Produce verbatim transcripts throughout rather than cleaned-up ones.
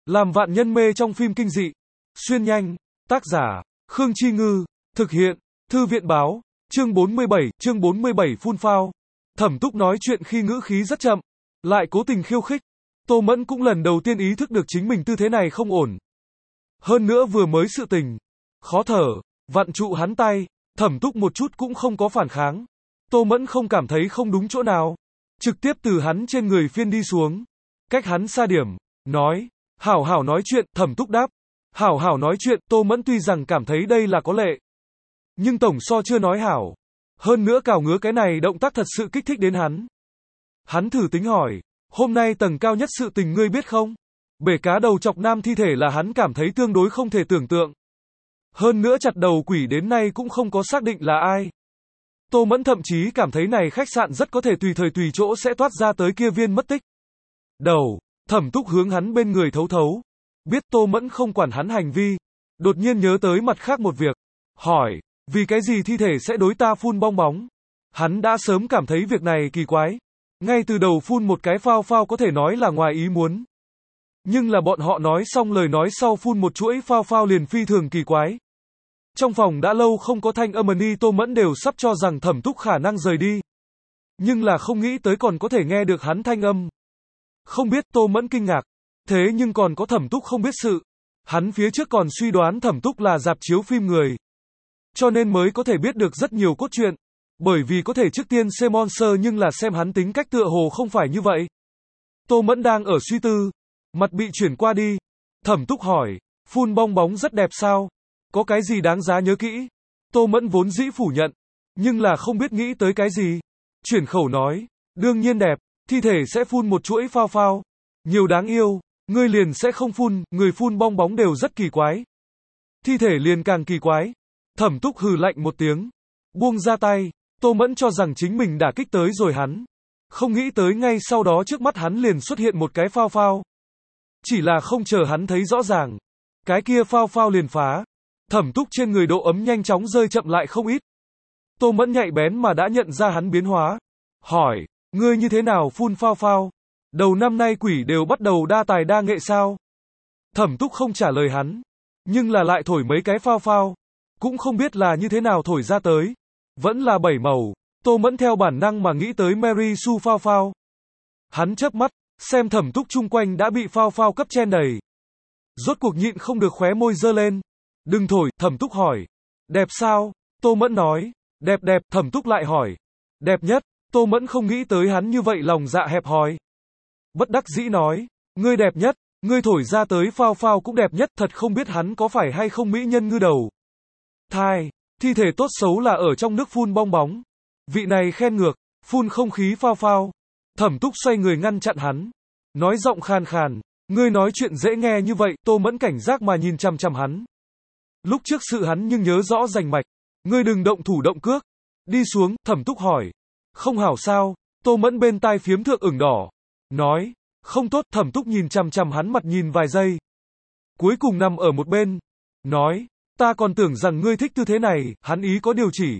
Làm vạn nhân mê trong phim kinh dị. Xuyên nhanh. Tác giả, Khương Chi Ngư. Thực hiện, Thư viện báo. Chương bốn mươi bảy, chương bốn mươi bảy phun phao. Thẩm Túc nói chuyện khi ngữ khí rất chậm, lại cố tình khiêu khích. Tô Mẫn cũng lần đầu tiên ý thức được chính mình tư thế này không ổn. Hơn nữa vừa mới sự tình. Khó thở, vặn trụ hắn tay, Thẩm Túc một chút cũng không có phản kháng. Tô Mẫn không cảm thấy không đúng chỗ nào. Trực tiếp từ hắn trên người phiên đi xuống. Cách hắn xa điểm, nói, hảo hảo nói chuyện, Thẩm Túc đáp. Hảo hảo nói chuyện, Tô Mẫn tuy rằng cảm thấy đây là có lệ. Nhưng tổng so chưa nói hảo. Hơn nữa cào ngứa cái này động tác thật sự kích thích đến hắn. Hắn thử tính hỏi, hôm nay tầng cao nhất sự tình ngươi biết không? Bể cá đầu chọc nam thi thể là hắn cảm thấy tương đối không thể tưởng tượng. Hơn nữa chặt đầu quỷ đến nay cũng không có xác định là ai. Tô Mẫn thậm chí cảm thấy này khách sạn rất có thể tùy thời tùy chỗ sẽ toát ra tới kia viên mất tích. Đầu, Thẩm Túc hướng hắn bên người thấu thấu. Biết Tô Mẫn không quản hắn hành vi. Đột nhiên nhớ tới mặt khác một việc. Hỏi, vì cái gì thi thể sẽ đối ta phun bong bóng? Hắn đã sớm cảm thấy việc này kỳ quái. Ngay từ đầu phun một cái phao phao có thể nói là ngoài ý muốn. Nhưng là bọn họ nói xong lời nói sau phun một chuỗi phao phao liền phi thường kỳ quái. Trong phòng đã lâu không có thanh âm ni Tô Mẫn đều sắp cho rằng Thẩm Túc khả năng rời đi. Nhưng là không nghĩ tới còn có thể nghe được hắn thanh âm. Không biết Tô Mẫn kinh ngạc. Thế nhưng còn có Thẩm Túc không biết sự. Hắn phía trước còn suy đoán Thẩm Túc là dạp chiếu phim người. Cho nên mới có thể biết được rất nhiều cốt truyện. Bởi vì có thể trước tiên xem monster nhưng là xem hắn tính cách tựa hồ không phải như vậy. Tô Mẫn đang ở suy tư. Mặt bị chuyển qua đi. Thẩm Túc hỏi, phun bong bóng rất đẹp sao? Có cái gì đáng giá nhớ kỹ? Tô Mẫn vốn dĩ phủ nhận. Nhưng là không biết nghĩ tới cái gì. Chuyển khẩu nói, đương nhiên đẹp, thi thể sẽ phun một chuỗi phao phao. Nhiều đáng yêu, ngươi liền sẽ không phun, người phun bong bóng đều rất kỳ quái. Thi thể liền càng kỳ quái. Thẩm Túc hừ lạnh một tiếng. Buông ra tay, Tô Mẫn cho rằng chính mình đã kích tới rồi hắn. Không nghĩ tới ngay sau đó trước mắt hắn liền xuất hiện một cái phao phao. Chỉ là không chờ hắn thấy rõ ràng. Cái kia phao phao liền phá. Thẩm Túc trên người độ ấm nhanh chóng rơi chậm lại không ít. Tô Mẫn nhạy bén mà đã nhận ra hắn biến hóa. Hỏi, ngươi như thế nào phun phao phao? Đầu năm nay quỷ đều bắt đầu đa tài đa nghệ sao? Thẩm Túc không trả lời hắn. Nhưng là lại thổi mấy cái phao phao. Cũng không biết là như thế nào thổi ra tới. Vẫn là bảy màu. Tô Mẫn theo bản năng mà nghĩ tới Mary Sue phao phao. Hắn chớp mắt, xem Thẩm Túc chung quanh đã bị phao phao cấp chen đầy. Rốt cuộc nhịn không được khóe môi giơ lên. Đừng thổi, Thẩm Túc hỏi. Đẹp sao? Tô Mẫn nói. Đẹp đẹp, Thẩm Túc lại hỏi. Đẹp nhất, Tô Mẫn không nghĩ tới hắn như vậy lòng dạ hẹp hòi. Bất đắc dĩ nói. Ngươi đẹp nhất, ngươi thổi ra tới phao phao cũng đẹp nhất, thật không biết hắn có phải hay không mỹ nhân ngư đầu. Thai, thi thể tốt xấu là ở trong nước phun bong bóng. Vị này khen ngược, phun không khí phao phao. Thẩm Túc xoay người ngăn chặn hắn. Nói giọng khàn khàn. Ngươi nói chuyện dễ nghe như vậy, Tô Mẫn cảnh giác mà nhìn chằm chằm hắn. Lúc trước sự hắn nhưng nhớ rõ rành mạch. Ngươi đừng động thủ động cước. Đi xuống, Thẩm Túc hỏi. Không hảo sao? Tô Mẫn bên tai phiếm thượng ửng đỏ. Nói. Không tốt, Thẩm Túc nhìn chằm chằm hắn mặt nhìn vài giây. Cuối cùng nằm ở một bên. Nói. Ta còn tưởng rằng ngươi thích tư thế này, hắn ý có điều chỉ.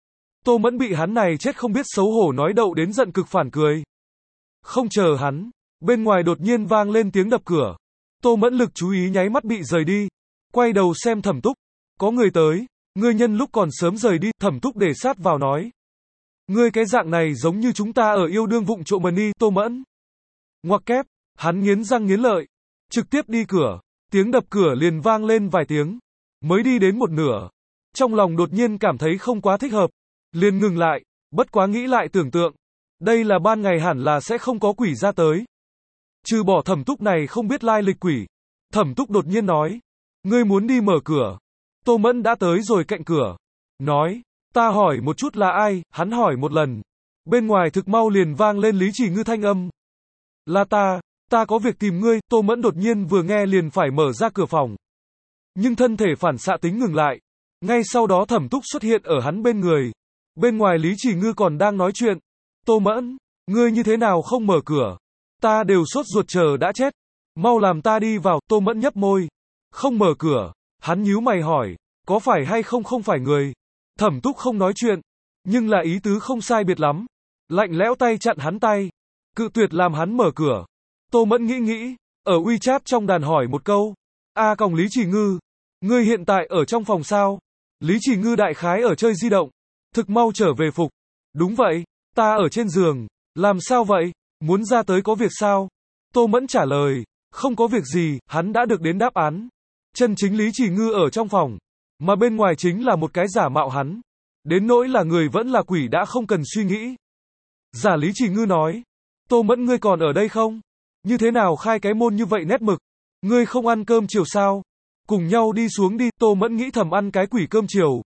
Tô Mẫn bị hắn này chết không biết xấu hổ nói đậu đến giận cực phản cười. Không chờ hắn. Bên ngoài đột nhiên vang lên tiếng đập cửa. Tô Mẫn lực chú ý nháy mắt bị rời đi. Quay đầu xem Thẩm Túc. Có người tới. Ngươi nhân lúc còn sớm rời đi, Thẩm Túc để sát vào nói. Ngươi cái dạng này giống như chúng ta ở yêu đương vụng trộm mần đi, Tô Mẫn. Ngoặc kép, hắn nghiến răng nghiến lợi. Trực tiếp đi cửa. Tiếng đập cửa liền vang lên vài tiếng. Mới đi đến một nửa. Trong lòng đột nhiên cảm thấy không quá thích hợp. Liền ngừng lại, bất quá nghĩ lại tưởng tượng. Đây là ban ngày hẳn là sẽ không có quỷ ra tới. Trừ bỏ Thẩm Túc này không biết lai lịch quỷ. Thẩm Túc đột nhiên nói. Ngươi muốn đi mở cửa. Tô Mẫn đã tới rồi cạnh cửa. Nói. Ta hỏi một chút là ai, hắn hỏi một lần. Bên ngoài thực mau liền vang lên Lý Chỉ Ngư thanh âm. Là ta, ta có việc tìm ngươi, Tô Mẫn đột nhiên vừa nghe liền phải mở ra cửa phòng. Nhưng thân thể phản xạ tính ngừng lại. Ngay sau đó Thẩm Túc xuất hiện ở hắn bên người. Bên ngoài Lý Chỉ Ngư còn đang nói chuyện. Tô Mẫn, ngươi như thế nào không mở cửa? Ta đều sốt ruột chờ đã chết. Mau làm ta đi vào, Tô Mẫn nhấp môi. Không mở cửa. Hắn nhíu mày hỏi. Có phải hay không không phải người? Thẩm Túc không nói chuyện. Nhưng là ý tứ không sai biệt lắm. Lạnh lẽo tay chặn hắn tay. Cự tuyệt làm hắn mở cửa. Tô Mẫn nghĩ nghĩ. ở WeChat trong đàn hỏi một câu. A còng Lý Chỉ Ngư, ngươi hiện tại ở trong phòng sao? Lý Chỉ Ngư đại khái ở chơi di động. Thực mau trở về phục. Đúng vậy, ta ở trên giường. Làm sao vậy? Muốn ra tới có việc sao? Tô Mẫn trả lời, không có việc gì, hắn đã được đến đáp án. Chân chính Lý Chỉ Ngư ở trong phòng, mà bên ngoài chính là một cái giả mạo hắn. Đến nỗi là người vẫn là quỷ đã không cần suy nghĩ. Giả Lý Chỉ Ngư nói, Tô Mẫn ngươi còn ở đây không? Như thế nào khai cái môn như vậy nét mực? Ngươi không ăn cơm chiều sao? Cùng nhau đi xuống đi, Tô Mẫn nghĩ thầm ăn cái quỷ cơm chiều.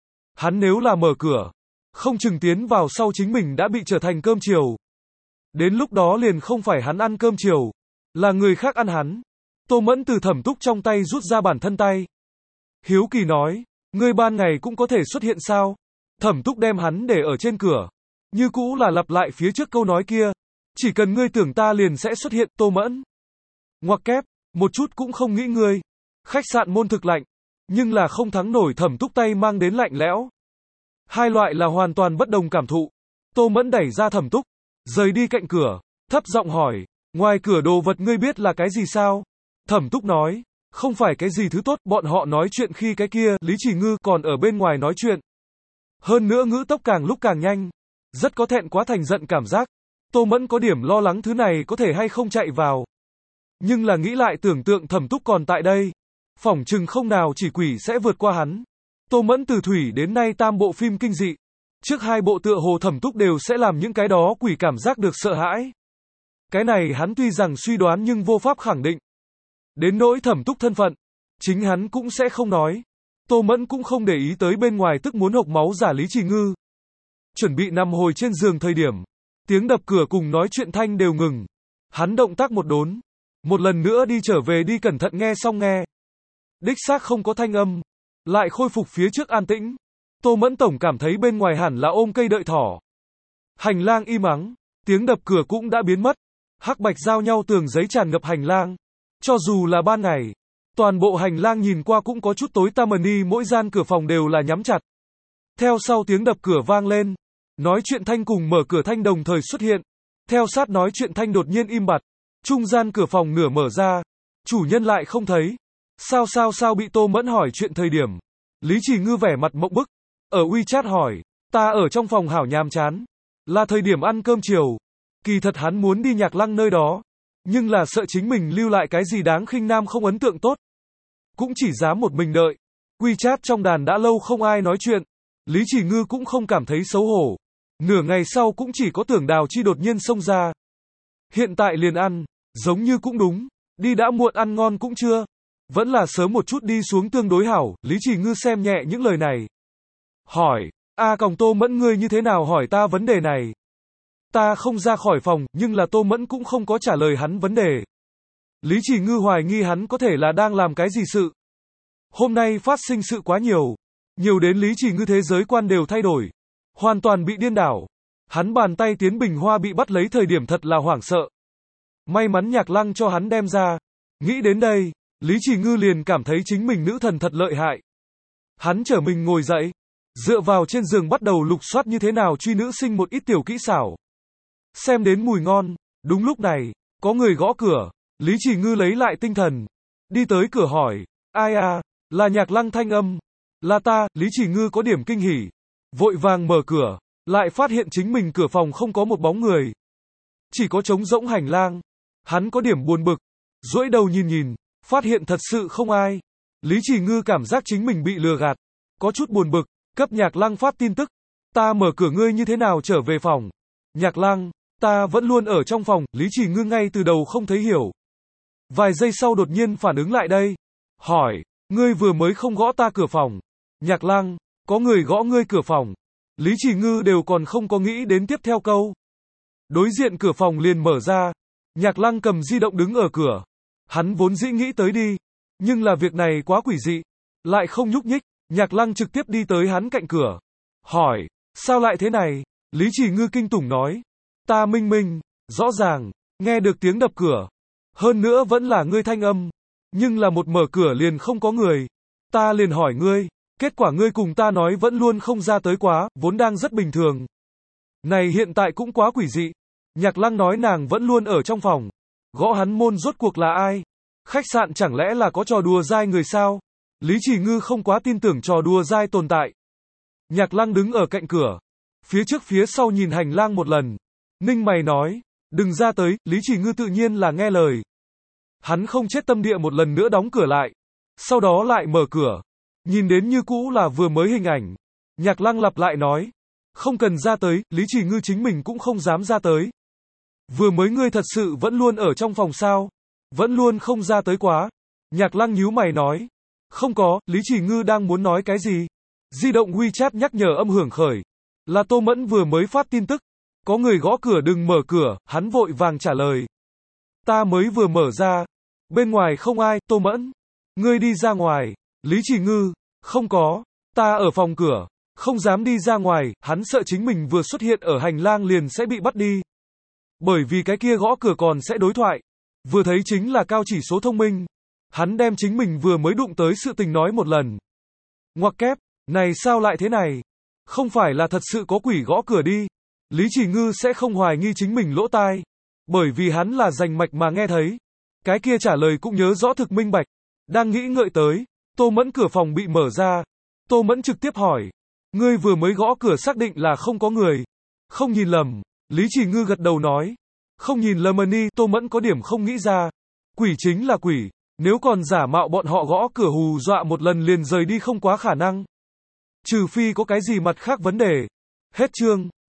Hắn nếu là mở cửa, không chừng tiến vào sau chính mình đã bị trở thành cơm chiều. Đến lúc đó liền không phải hắn ăn cơm chiều, là người khác ăn hắn. Tô Mẫn từ Thẩm Túc trong tay rút ra bản thân tay. Hiếu kỳ nói, ngươi ban ngày cũng có thể xuất hiện sao? Thẩm Túc đem hắn để ở trên cửa. Như cũ là lặp lại phía trước câu nói kia. Chỉ cần ngươi tưởng ta liền sẽ xuất hiện, Tô Mẫn. Ngoặc kép, một chút cũng không nghĩ ngươi. Khách sạn môn thực lạnh, nhưng là không thắng nổi Thẩm Túc tay mang đến lạnh lẽo. Hai loại là hoàn toàn bất đồng cảm thụ. Tô Mẫn đẩy ra Thẩm Túc, rời đi cạnh cửa, thấp giọng hỏi, ngoài cửa đồ vật ngươi biết là cái gì sao? Thẩm Túc nói, không phải cái gì thứ tốt, bọn họ nói chuyện khi cái kia, Lý Chỉ Ngư còn ở bên ngoài nói chuyện. Hơn nữa ngữ tốc càng lúc càng nhanh, rất có thẹn quá thành giận cảm giác. Tô Mẫn có điểm lo lắng thứ này có thể hay không chạy vào. Nhưng là nghĩ lại tưởng tượng Thẩm Túc còn tại đây, phỏng chừng không nào chỉ quỷ sẽ vượt qua hắn. Tô Mẫn từ thủy đến nay tam bộ phim kinh dị. Trước hai bộ tựa hồ Thẩm Túc đều sẽ làm những cái đó quỷ cảm giác được sợ hãi. Cái này hắn tuy rằng suy đoán nhưng vô pháp khẳng định. Đến nỗi Thẩm Túc thân phận, chính hắn cũng sẽ không nói. Tô Mẫn cũng không để ý tới bên ngoài tức muốn hộc máu giả Lý Chỉ Ngư. Chuẩn bị nằm hồi trên giường thời điểm, tiếng đập cửa cùng nói chuyện thanh đều ngừng. Hắn động tác một đốn, một lần nữa đi trở về đi cẩn thận nghe xong nghe. Đích xác không có thanh âm, lại khôi phục phía trước an tĩnh. Tô Mẫn tổng cảm thấy bên ngoài hẳn là ôm cây đợi thỏ. Hành lang im ắng, tiếng đập cửa cũng đã biến mất. Hắc bạch giao nhau tường giấy tràn ngập hành lang. Cho dù là ban ngày, toàn bộ hành lang nhìn qua cũng có chút tối tăm ni, mỗi gian cửa phòng đều là nhắm chặt. Theo sau tiếng đập cửa vang lên, nói chuyện thanh cùng mở cửa thanh đồng thời xuất hiện. Theo sát nói chuyện thanh đột nhiên im bặt, trung gian cửa phòng nửa mở ra, chủ nhân lại không thấy. Sao sao sao bị Tô Mẫn hỏi chuyện thời điểm, Lý Chỉ Ngư vẻ mặt mộng bức, ở WeChat hỏi, ta ở trong phòng hảo nhàm chán, là thời điểm ăn cơm chiều. Kỳ thật hắn muốn đi Nhạc Lăng nơi đó, nhưng là sợ chính mình lưu lại cái gì đáng khinh nam không ấn tượng tốt. Cũng chỉ dám một mình đợi. WeChat trong đàn đã lâu không ai nói chuyện, Lý Chỉ Ngư cũng không cảm thấy xấu hổ. Nửa ngày sau cũng chỉ có Tưởng Đào Chi đột nhiên xông ra. Hiện tại liền ăn, giống như cũng đúng, đi đã muộn ăn ngon cũng chưa. Vẫn là sớm một chút đi xuống tương đối hảo, Lý Chỉ Ngư xem nhẹ những lời này. Hỏi, a còng Tô Mẫn ngươi như thế nào hỏi ta vấn đề này? Ta không ra khỏi phòng, nhưng là Tô Mẫn cũng không có trả lời hắn vấn đề. Lý Chỉ Ngư hoài nghi hắn có thể là đang làm cái gì sự. Hôm nay phát sinh sự quá nhiều, nhiều đến Lý Chỉ Ngư thế giới quan đều thay đổi, hoàn toàn bị điên đảo. Hắn bàn tay tiến bình hoa bị bắt lấy thời điểm thật là hoảng sợ. May mắn Nhạc Lăng cho hắn đem ra. Nghĩ đến đây, Lý Chỉ Ngư liền cảm thấy chính mình nữ thần thật lợi hại. Hắn trở mình ngồi dậy, dựa vào trên giường bắt đầu lục soát như thế nào truy nữ sinh một ít tiểu kỹ xảo. Xem đến mùi ngon, đúng lúc này, có người gõ cửa, Lý Chỉ Ngư lấy lại tinh thần, đi tới cửa hỏi, ai à, là Nhạc Lăng thanh âm, là ta, Lý Chỉ Ngư có điểm kinh hỉ, vội vàng mở cửa, lại phát hiện chính mình cửa phòng không có một bóng người, chỉ có trống rỗng hành lang, hắn có điểm buồn bực, duỗi đầu nhìn nhìn, phát hiện thật sự không ai, Lý Chỉ Ngư cảm giác chính mình bị lừa gạt, có chút buồn bực, cấp Nhạc Lăng phát tin tức, ta mở cửa ngươi như thế nào trở về phòng, Nhạc Lăng, ta vẫn luôn ở trong phòng, Lý Chỉ Ngư ngay từ đầu không thấy hiểu. Vài giây sau đột nhiên phản ứng lại đây. Hỏi, ngươi vừa mới không gõ ta cửa phòng. Nhạc Lăng, có người gõ ngươi cửa phòng. Lý Chỉ Ngư đều còn không có nghĩ đến tiếp theo câu. Đối diện cửa phòng liền mở ra. Nhạc Lăng cầm di động đứng ở cửa. Hắn vốn dĩ nghĩ tới đi. Nhưng là việc này quá quỷ dị. Lại không nhúc nhích. Nhạc Lăng trực tiếp đi tới hắn cạnh cửa. Hỏi, sao lại thế này? Lý Chỉ Ngư kinh tủng nói. Ta minh minh, rõ ràng, nghe được tiếng đập cửa. Hơn nữa vẫn là ngươi thanh âm. Nhưng là một mở cửa liền không có người. Ta liền hỏi ngươi. Kết quả ngươi cùng ta nói vẫn luôn không ra tới quá, vốn đang rất bình thường. Này hiện tại cũng quá quỷ dị. Nhạc Lăng nói nàng vẫn luôn ở trong phòng. Gõ hắn môn rốt cuộc là ai? Khách sạn chẳng lẽ là có trò đùa dai người sao? Lý Chỉ Ngư không quá tin tưởng trò đùa dai tồn tại. Nhạc Lăng đứng ở cạnh cửa, phía trước phía sau nhìn hành lang một lần. Ninh mày nói, đừng ra tới, Lý Chỉ Ngư tự nhiên là nghe lời. Hắn không chết tâm địa một lần nữa đóng cửa lại. Sau đó lại mở cửa. Nhìn đến như cũ là vừa mới hình ảnh. Nhạc Lăng lặp lại nói, không cần ra tới, Lý Chỉ Ngư chính mình cũng không dám ra tới. Vừa mới ngươi thật sự vẫn luôn ở trong phòng sao? Vẫn luôn không ra tới quá. Nhạc Lăng nhíu mày nói, không có, Lý Chỉ Ngư đang muốn nói cái gì? Di động WeChat nhắc nhở âm hưởng khởi. Là Tô Mẫn vừa mới phát tin tức. Có người gõ cửa đừng mở cửa, hắn vội vàng trả lời. Ta mới vừa mở ra. Bên ngoài không ai, Tô Mẫn. Ngươi đi ra ngoài. Lý Chỉ Ngư, không có. Ta ở phòng cửa. Không dám đi ra ngoài, hắn sợ chính mình vừa xuất hiện ở hành lang liền sẽ bị bắt đi. Bởi vì cái kia gõ cửa còn sẽ đối thoại. Vừa thấy chính là cao chỉ số thông minh. Hắn đem chính mình vừa mới đụng tới sự tình nói một lần. Ngoặc kép, này sao lại thế này? Không phải là thật sự có quỷ gõ cửa đi. Lý Chỉ Ngư sẽ không hoài nghi chính mình lỗ tai. Bởi vì hắn là rành mạch mà nghe thấy. Cái kia trả lời cũng nhớ rõ thực minh bạch. Đang nghĩ ngợi tới, Tô Mẫn cửa phòng bị mở ra. Tô Mẫn trực tiếp hỏi. Ngươi vừa mới gõ cửa xác định là không có người. Không nhìn lầm. Lý Chỉ Ngư gật đầu nói. Không nhìn lầm đi, Tô Mẫn có điểm không nghĩ ra. Quỷ chính là quỷ. Nếu còn giả mạo bọn họ gõ cửa hù dọa một lần liền rời đi không quá khả năng. Trừ phi có cái gì mặt khác vấn đề. Hết chương.